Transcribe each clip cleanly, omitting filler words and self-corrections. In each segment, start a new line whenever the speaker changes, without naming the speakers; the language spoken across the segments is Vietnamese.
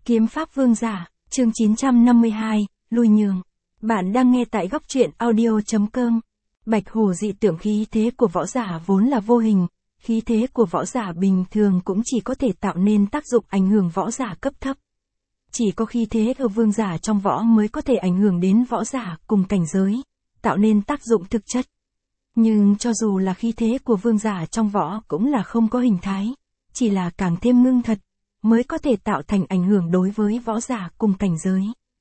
Kiếm pháp vương giả, chương 952, lui nhường. Bạn đang nghe tại góc truyện audio.com. Bạch hổ dị tưởng khí thế của võ giả vốn là vô hình, khí thế của võ giả bình thường cũng chỉ có thể tạo nên tác dụng ảnh hưởng võ giả cấp thấp. Chỉ có khí thế ở vương giả trong võ mới có thể ảnh hưởng đến võ giả cùng cảnh giới, tạo nên tác dụng thực chất. Nhưng cho dù là khí thế của vương giả trong võ cũng là không có hình thái, chỉ là càng thêm ngưng thật, mới có thể tạo thành ảnh hưởng đối với võ giả cùng cảnh giới.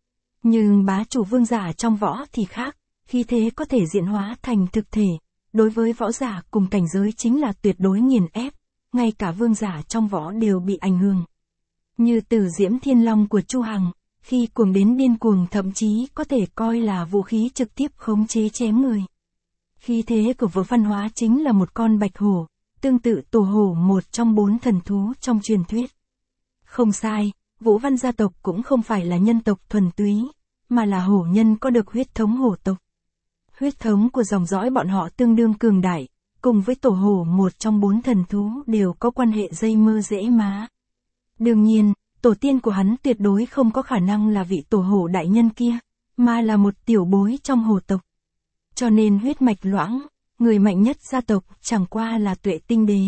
Nhưng bá chủ vương giả trong võ thì khác, khí thế có thể diễn hóa thành thực thể, đối với võ giả cùng cảnh giới chính là tuyệt đối nghiền ép, ngay cả vương giả trong võ đều bị ảnh hưởng. Như Tử Diễm Thiên Long của Chu Hằng, khi cuồng đến điên cuồng thậm chí có thể coi là vũ khí trực tiếp khống chế chém người. Khí thế của Vũ Văn Hóa chính là một con bạch hổ, tương tự tổ hổ, một trong 4 thần thú trong truyền thuyết. Không sai, Vũ Văn gia tộc cũng không phải là nhân tộc thuần túy, mà là hổ nhân có được huyết thống hổ tộc. Huyết thống của dòng dõi bọn họ tương đương cường đại, cùng với tổ hổ, một trong 4 thần thú đều có quan hệ dây mơ rễ má. Đương nhiên, tổ tiên của hắn tuyệt đối không có khả năng là vị tổ hổ đại nhân kia, mà là một tiểu bối trong hổ tộc. Cho nên huyết mạch loãng, người mạnh nhất gia tộc chẳng qua là Tuệ Tinh Đế.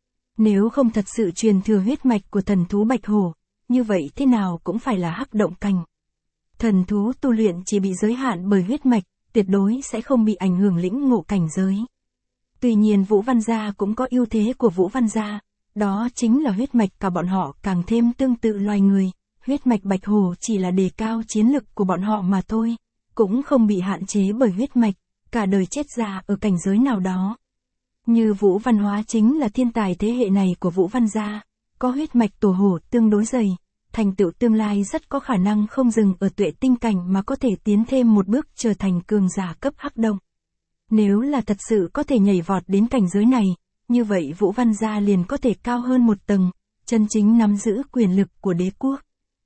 Nếu không thật sự truyền thừa huyết mạch của thần thú bạch hổ, như vậy thế nào cũng phải là Hắc Động Cảnh. Thần thú tu luyện chỉ bị giới hạn bởi huyết mạch, tuyệt đối sẽ không bị ảnh hưởng lĩnh ngộ cảnh giới. Tuy nhiên Vũ Văn gia cũng có ưu thế của Vũ Văn gia, đó chính là huyết mạch cả bọn họ càng thêm tương tự loài người, huyết mạch bạch hổ chỉ là đề cao chiến lực của bọn họ mà thôi, cũng không bị hạn chế bởi huyết mạch, cả đời chết già ở cảnh giới nào đó. Như Vũ Văn Hóa chính là thiên tài thế hệ này của Vũ Văn gia, có huyết mạch tổ hổ tương đối dày, thành tựu tương lai rất có khả năng không dừng ở Tuệ Tinh Cảnh mà có thể tiến thêm một bước trở thành cường giả cấp Hắc Động. Nếu là thật sự có thể nhảy vọt đến cảnh giới này, như vậy Vũ Văn gia liền có thể cao hơn một tầng, chân chính nắm giữ quyền lực của đế quốc.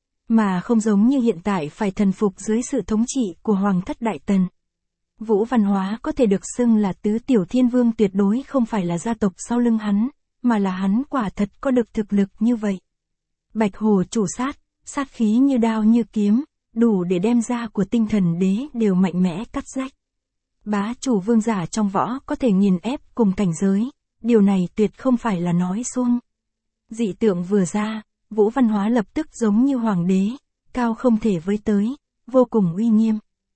Mà không giống như hiện tại phải thần phục dưới sự thống trị của Hoàng thất Đại Tần. Vũ Văn Hóa có thể được xưng là tứ tiểu thiên vương tuyệt đối không phải là gia tộc sau lưng hắn, mà là hắn quả thật có được thực lực như vậy. Bạch hổ chủ sát, sát khí như đao như kiếm, đủ để đem da của tinh thần đế đều mạnh mẽ cắt rách. Bá chủ vương giả trong võ có thể nghiền ép cùng cảnh giới, điều này tuyệt không phải là nói suông. Dị tượng vừa ra, Vũ Văn Hóa lập tức giống như hoàng đế, cao không thể với tới, vô cùng uy nghiêm.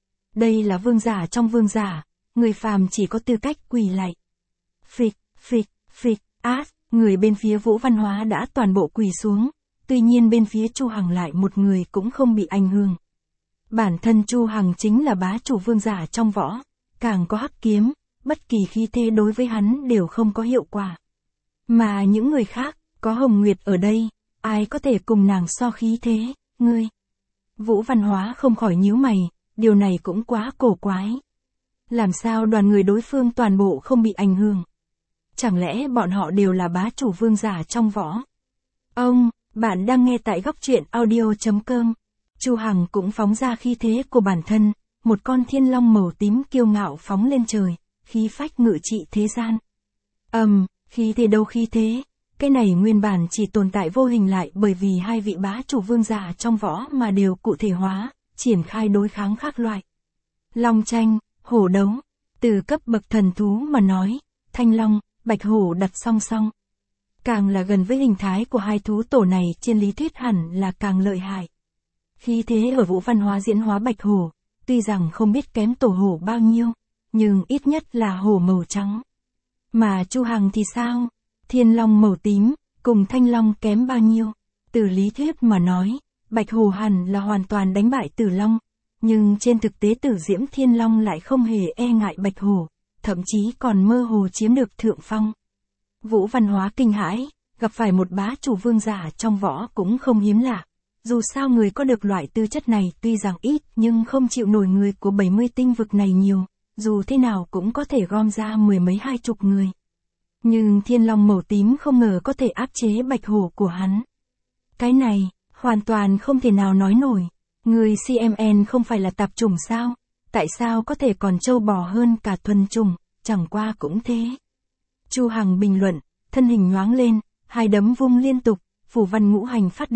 Đây là vương giả trong vương giả, người phàm chỉ có tư cách quỳ lạy. Phịch, phịch, phịch, át, người bên phía Vũ Văn Hóa đã toàn bộ quỳ xuống, tuy nhiên bên phía Chu Hằng lại một người cũng không bị ảnh hưởng. Bản thân Chu Hằng chính là bá chủ vương giả trong võ, càng có hắc kiếm, bất kỳ khí thế đối với hắn đều không có hiệu quả. Mà những người khác, có Hồng Nguyệt ở đây, ai có thể cùng nàng so khí thế, ngươi? Vũ Văn Hóa không khỏi nhíu mày, điều này cũng quá cổ quái. Làm sao đoàn người đối phương toàn bộ không bị ảnh hưởng? Chẳng lẽ bọn họ đều là bá chủ vương giả trong võ? Bạn đang nghe tại góc truyện audio.com. Chu Hằng cũng phóng ra khí thế của bản thân, một con thiên long màu tím kiêu ngạo phóng lên trời, khí phách ngự trị thế gian. Khí thế đâu khí thế, cái này nguyên bản chỉ tồn tại vô hình lại bởi vì hai vị bá chủ vương giả trong võ mà đều cụ thể hóa, triển khai đối kháng khác loại. Long tranh, hổ đấu, từ cấp bậc thần thú mà nói, thanh long, bạch hổ đặt song song. Càng là gần với hình thái của hai thú tổ này trên lý thuyết hẳn là càng lợi hại. Khí thế ở Vũ Văn Hóa diễn hóa bạch hổ, tuy rằng không biết kém tổ hổ bao nhiêu, nhưng ít nhất là hổ màu trắng. Mà Chu Hằng thì sao? Thiên long màu tím, cùng thanh long kém bao nhiêu? Từ lý thuyết mà nói, bạch hổ hẳn là hoàn toàn đánh bại tử long, nhưng trên thực tế Tử Diễm Thiên Long lại không hề e ngại bạch hổ, thậm chí còn mơ hồ chiếm được thượng phong. Vũ Văn Hóa kinh hãi, gặp phải một bá chủ vương giả trong võ cũng không hiếm lạ. Dù sao người có được loại tư chất này tuy rằng ít nhưng không chịu nổi người của 70 tinh vực này nhiều, dù thế nào cũng có thể gom ra mười mấy 20 người. Nhưng thiên long màu tím không ngờ có thể áp chế bạch hổ của hắn. Cái này, hoàn toàn không thể nào nói nổi. Người CMN không phải là tạp chủng sao? Tại sao có thể còn trâu bò hơn cả thuần chủng, chẳng qua cũng thế. Chu Hằng bình luận, thân hình nhoáng lên, hai đấm vung liên tục, phủ văn ngũ hành phát động,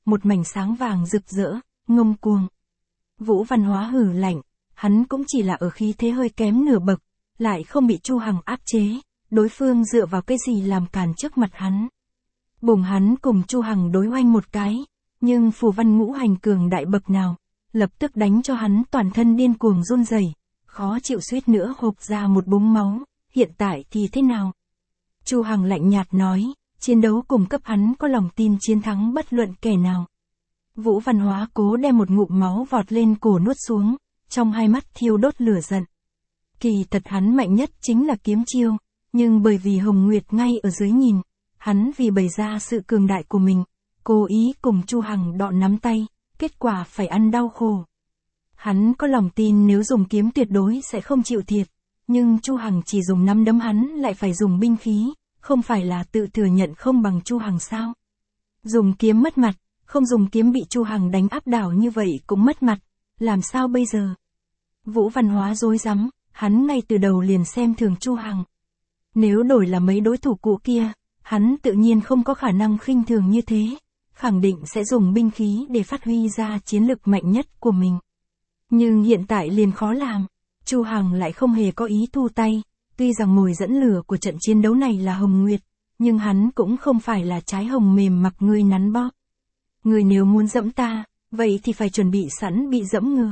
một mảnh sáng vàng rực rỡ, ngông cuồng. Vũ Văn Hóa hừ lạnh, hắn cũng chỉ là ở khí thế hơi kém nửa bậc, lại không bị Chu Hằng áp chế, đối phương dựa vào cái gì làm cản trước mặt hắn. Bùng hắn cùng Chu Hằng đối oanh một cái, nhưng phù văn ngũ hành cường đại bậc nào, lập tức đánh cho hắn toàn thân điên cuồng run rẩy, khó chịu suýt nữa hộc ra một búng máu, hiện tại thì thế nào? Chu Hằng lạnh nhạt nói, chiến đấu cùng cấp hắn có lòng tin chiến thắng bất luận kẻ nào. Vũ Văn Hóa cố đem một ngụm máu vọt lên cổ nuốt xuống, trong hai mắt thiêu đốt lửa giận. Kỳ thật hắn mạnh nhất chính là kiếm chiêu, nhưng bởi vì Hồng Nguyệt ngay ở dưới nhìn, hắn vì bày ra sự cường đại của mình, cố ý cùng Chu Hằng đọ nắm tay, kết quả phải ăn đau khổ. Hắn có lòng tin nếu dùng kiếm tuyệt đối sẽ không chịu thiệt, nhưng Chu Hằng chỉ dùng nắm đấm hắn lại phải dùng binh khí, không phải là tự thừa nhận không bằng Chu Hằng sao? Dùng kiếm mất mặt, không dùng kiếm bị Chu Hằng đánh áp đảo như vậy cũng mất mặt, làm sao bây giờ? Vũ Văn Hóa rối rắm, hắn ngay từ đầu liền xem thường Chu Hằng. Nếu đổi là mấy đối thủ cũ kia, hắn tự nhiên không có khả năng khinh thường như thế, khẳng định sẽ dùng binh khí để phát huy ra chiến lực mạnh nhất của mình. Nhưng hiện tại liền khó làm, Chu Hằng lại không hề có ý thu tay, tuy rằng ngồi dẫn lửa của trận chiến đấu này là Hồng Nguyệt, nhưng hắn cũng không phải là trái hồng mềm mặc ngươi nắn bóp. Ngươi nếu muốn dẫm ta, vậy thì phải chuẩn bị sẵn bị dẫm ngược.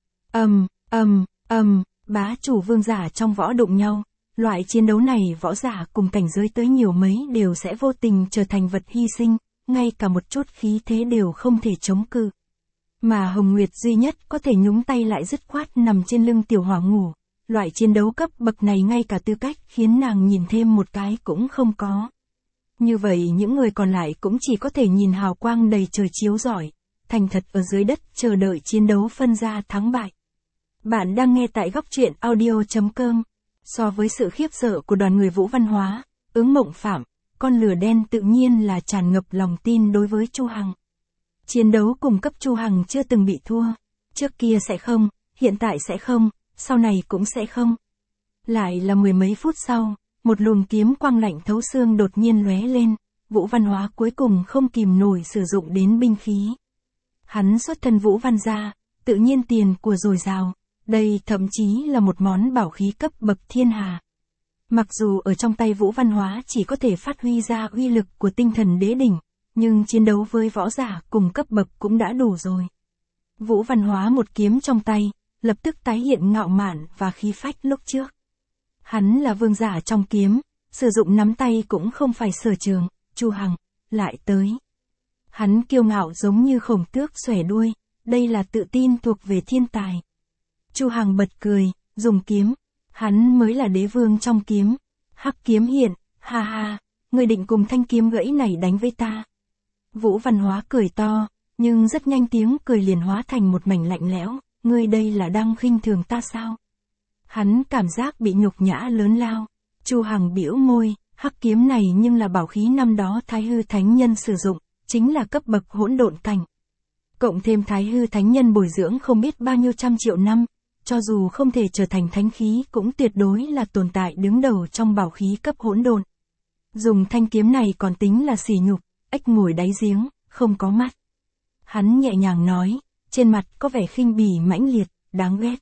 Bá chủ vương giả trong võ đụng nhau, loại chiến đấu này võ giả cùng cảnh giới tới nhiều mấy đều sẽ vô tình trở thành vật hy sinh, ngay cả một chút khí thế đều không thể chống cự. Mà Hồng Nguyệt duy nhất có thể nhúng tay lại dứt khoát nằm trên lưng tiểu hỏa ngủ, loại chiến đấu cấp bậc này ngay cả tư cách khiến nàng nhìn thêm một cái cũng không có. Như vậy những người còn lại cũng chỉ có thể nhìn hào quang đầy trời chiếu rọi, thành thật ở dưới đất chờ đợi chiến đấu phân ra thắng bại. Bạn đang nghe tại góc truyện audio.com. So với sự khiếp sợ của đoàn người Vũ Văn Hóa, Ứng Mộng Phạm, con lửa đen tự nhiên là tràn ngập lòng tin đối với Chu Hằng. Chiến đấu cùng cấp Chu Hằng chưa từng bị thua, trước kia sẽ không, hiện tại sẽ không, sau này cũng sẽ không. Lại là mười mấy phút sau, một luồng kiếm quang lạnh thấu xương đột nhiên lóe lên, Vũ Văn Hóa cuối cùng không kìm nổi sử dụng đến binh khí. Hắn xuất thân Vũ Văn gia, tự nhiên tiền của dồi dào, đây thậm chí là một món bảo khí cấp bậc thiên hà. Mặc dù ở trong tay Vũ Văn Hóa chỉ có thể phát huy ra uy lực của tinh thần đế đỉnh, nhưng chiến đấu với võ giả cùng cấp bậc cũng đã đủ rồi. Vũ Văn Hóa một kiếm trong tay, lập tức tái hiện ngạo mạn và khí phách lúc trước. Hắn là vương giả trong kiếm, sử dụng nắm tay cũng không phải sở trường, Chu Hằng, lại tới. Hắn kiêu ngạo giống như khổng tước xòe đuôi, đây là tự tin thuộc về thiên tài. Chu Hằng bật cười, dùng kiếm, hắn mới là đế vương trong kiếm. Hắc kiếm hiện, ha ha, ngươi định cùng thanh kiếm gãy này đánh với ta. Vũ Văn Hóa cười to, nhưng rất nhanh tiếng cười liền hóa thành một mảnh lạnh lẽo, ngươi đây là đang khinh thường ta sao? Hắn cảm giác bị nhục nhã lớn lao. Chu Hằng bĩu môi, hắc kiếm này nhưng là bảo khí năm đó Thái Hư Thánh Nhân sử dụng, chính là cấp bậc hỗn độn cảnh. Cộng thêm Thái Hư Thánh Nhân bồi dưỡng không biết bao nhiêu trăm triệu năm, cho dù không thể trở thành thánh khí cũng tuyệt đối là tồn tại đứng đầu trong bảo khí cấp hỗn độn. Dùng thanh kiếm này còn tính là sỉ nhục, ếch ngồi đáy giếng, không có mắt. Hắn nhẹ nhàng nói, trên mặt có vẻ khinh bỉ mãnh liệt, đáng ghét.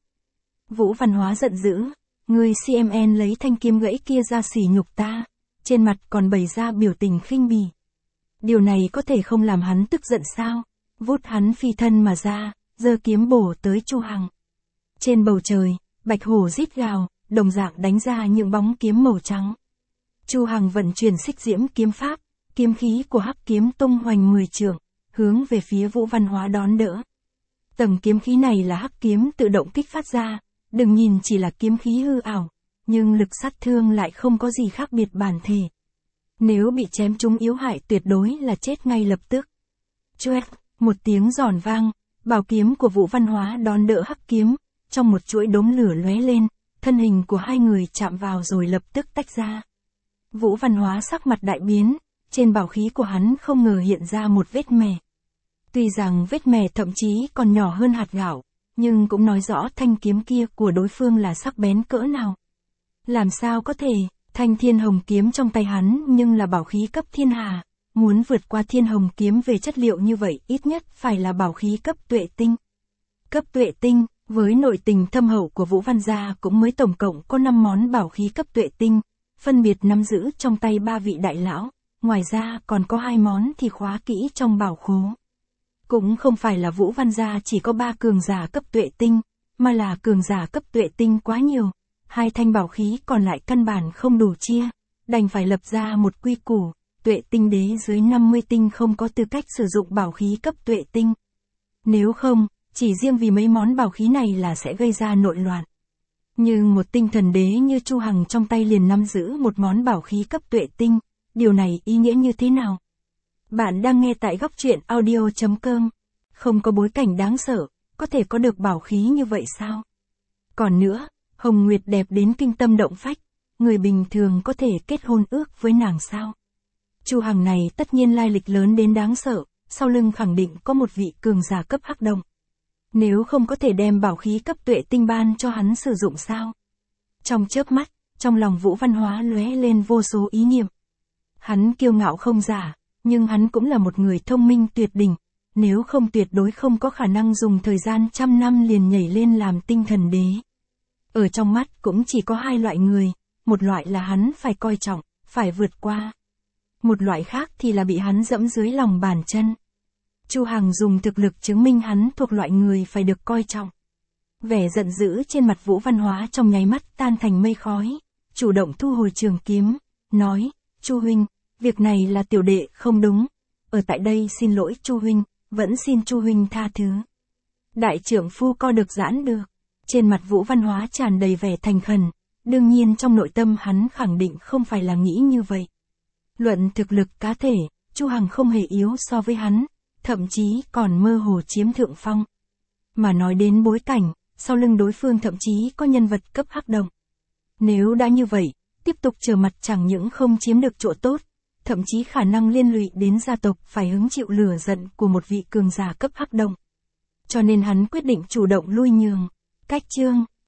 Vũ Văn Hóa giận dữ, người CMN lấy thanh kiếm gãy kia ra sỉ nhục ta, trên mặt còn bày ra biểu tình khinh bỉ. Điều này có thể không làm hắn tức giận sao? Vút hắn phi thân mà ra, giơ kiếm bổ tới Chu Hằng. Trên bầu trời, bạch hổ rít gào, đồng dạng đánh ra những bóng kiếm màu trắng. Chu Hằng vận chuyển xích diễm kiếm pháp, kiếm khí của hắc kiếm tung hoành 10 trượng, hướng về phía Vũ Văn Hóa đón đỡ. Tầng kiếm khí này là hắc kiếm tự động kích phát ra, đừng nhìn chỉ là kiếm khí hư ảo, nhưng lực sát thương lại không có gì khác biệt bản thể. Nếu bị chém trúng yếu hại tuyệt đối là chết ngay lập tức. Choét, một tiếng giòn vang, bảo kiếm của Vũ Văn Hóa đón đỡ hắc kiếm, trong một chuỗi đốm lửa lóe lên, thân hình của hai người chạm vào rồi lập tức tách ra. Vũ Văn Hóa sắc mặt đại biến, trên bảo khí của hắn không ngờ hiện ra một vết mè. Tuy rằng vết mè thậm chí còn nhỏ hơn hạt gạo, nhưng cũng nói rõ thanh kiếm kia của đối phương là sắc bén cỡ nào. Làm sao có thể, thanh thiên hồng kiếm trong tay hắn nhưng là bảo khí cấp thiên hà, muốn vượt qua thiên hồng kiếm về chất liệu như vậy ít nhất phải là bảo khí cấp tuệ tinh. Cấp tuệ tinh, với nội tình thâm hậu của Vũ Văn gia cũng mới tổng cộng có 5 món bảo khí cấp tuệ tinh, phân biệt nắm giữ trong tay 3 vị đại lão, ngoài ra còn có 2 món thì khóa kỹ trong bảo khố. Cũng không phải là Vũ Văn gia chỉ có 3 cường giả cấp tuệ tinh, mà là cường giả cấp tuệ tinh quá nhiều, 2 thanh bảo khí còn lại căn bản không đủ chia, đành phải lập ra một quy củ, tuệ tinh đế dưới 50 tinh không có tư cách sử dụng bảo khí cấp tuệ tinh. Nếu không, chỉ riêng vì mấy món bảo khí này là sẽ gây ra nội loạn. Nhưng một tinh thần đế như Chu Hằng trong tay liền nắm giữ một món bảo khí cấp tuệ tinh, điều này ý nghĩa như thế nào? Bạn đang nghe tại góc truyện audio.com. Không có bối cảnh đáng sợ, có thể có được bảo khí như vậy sao? Còn nữa, Hồng Nguyệt đẹp đến kinh tâm động phách, người bình thường có thể kết hôn ước với nàng sao? Chu Hằng này tất nhiên lai lịch lớn đến đáng sợ, sau lưng khẳng định có một vị cường giả cấp hắc động. Nếu không có thể đem bảo khí cấp tuệ tinh ban cho hắn sử dụng sao? Trong chớp mắt, trong lòng Vũ Văn Hóa lóe lên vô số ý niệm. Hắn kiêu ngạo không giả, nhưng hắn cũng là một người thông minh tuyệt đỉnh, nếu không tuyệt đối không có khả năng dùng thời gian 100 năm liền nhảy lên làm tinh thần đế. Ở trong mắt cũng chỉ có 2 loại người, một loại là hắn phải coi trọng, phải vượt qua. Một loại khác thì là bị hắn dẫm dưới lòng bàn chân. Chu Hằng dùng thực lực chứng minh hắn thuộc loại người phải được coi trọng. Vẻ giận dữ trên mặt Vũ Văn Hóa trong nháy mắt tan thành mây khói, chủ động thu hồi trường kiếm, nói, Chu huynh, việc này là tiểu đệ không đúng, ở tại đây xin lỗi Chu huynh, vẫn xin Chu huynh tha thứ. Đại trưởng phu co được giãn được, trên mặt Vũ Văn Hóa tràn đầy vẻ thành khẩn, đương nhiên trong nội tâm hắn khẳng định không phải là nghĩ như vậy. Luận thực lực cá thể, Chu Hằng không hề yếu so với hắn, thậm chí còn mơ hồ chiếm thượng phong. Mà nói đến bối cảnh, sau lưng đối phương thậm chí có nhân vật cấp hắc động. Nếu đã như vậy, tiếp tục trở mặt chẳng những không chiếm được chỗ tốt, thậm chí khả năng liên lụy đến gia tộc phải hứng chịu lửa giận của một vị cường giả cấp hắc động. Cho nên hắn quyết định chủ động lui nhường. Cách chương